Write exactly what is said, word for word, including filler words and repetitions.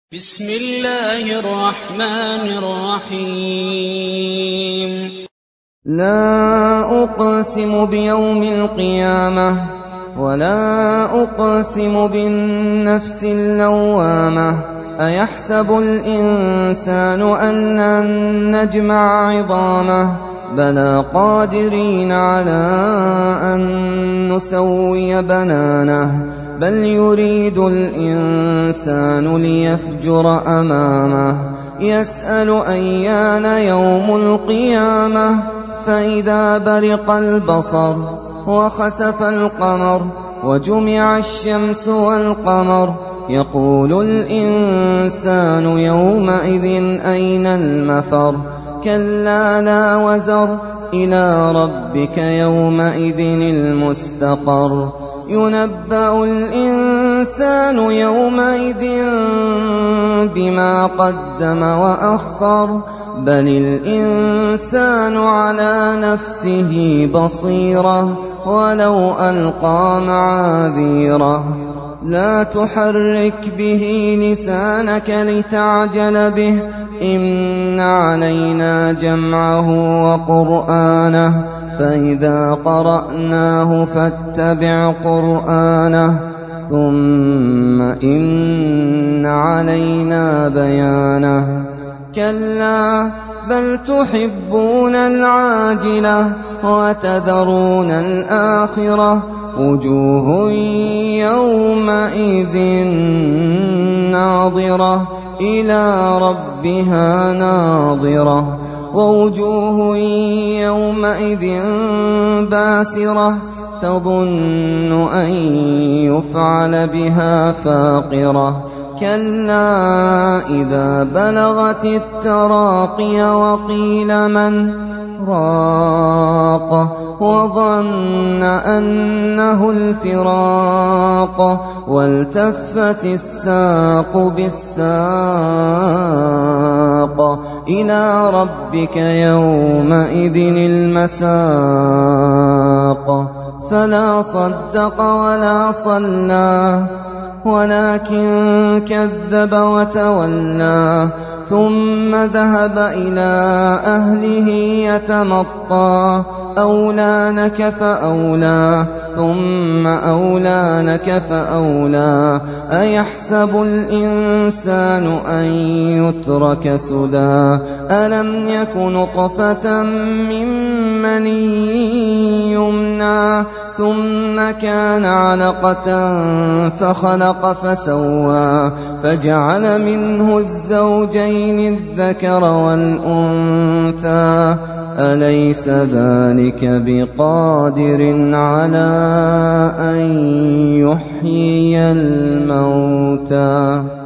بسم الله الرحمن الرحيم لا أقسم بيوم القيامة ولا أقسم بالنفس اللوامة أيحسب الإنسان أن لن نجمع عظامه بلى قادرين على أن نسوي بنانه بل يريد الإنسان ليفجر أمامه يسأل أيان يوم القيامة فإذا برق البصر وخسف القمر وجمع الشمس والقمر يقول الإنسان يومئذ أين المفر كلا لا وزر إلى ربك يومئذ المستقر ينبأ الإنسان يومئذ بما قدم وأخر بل الإنسان على نفسه بصيرة ولو ألقى معاذيره لا تحرك به لسانك لتعجل به إن علينا جمعه وقرآنه فإذا قرأناه فاتبع قرآنه ثم إن علينا بيانه كلا بل تحبون العاجلة وتذرون الآخرة وجوه يومئذ ناظرة إلى ربها ناظرة ووجوه يومئذ باسرة تظن أن يفعل بها فاقرة كلا إذا بلغت التراقي وقيل من راق وظن أنه الفراق والتفت الساق بالساق إلى ربك يومئذ المساق فلا صدق ولا صلى ولكن كذب وتولى ثم ذهب إلى أهله يتمطى أولى لك فأولى ثم أولى لك فأولى أيحسب الإنسان أن يترك سدى ألم يك نطفة من مني يمنى ثم كان علقة فخلق فسوى فجعل منه الزوجين الذكر والأنثى أليس ذلك بقادر على أن يحيي الموتى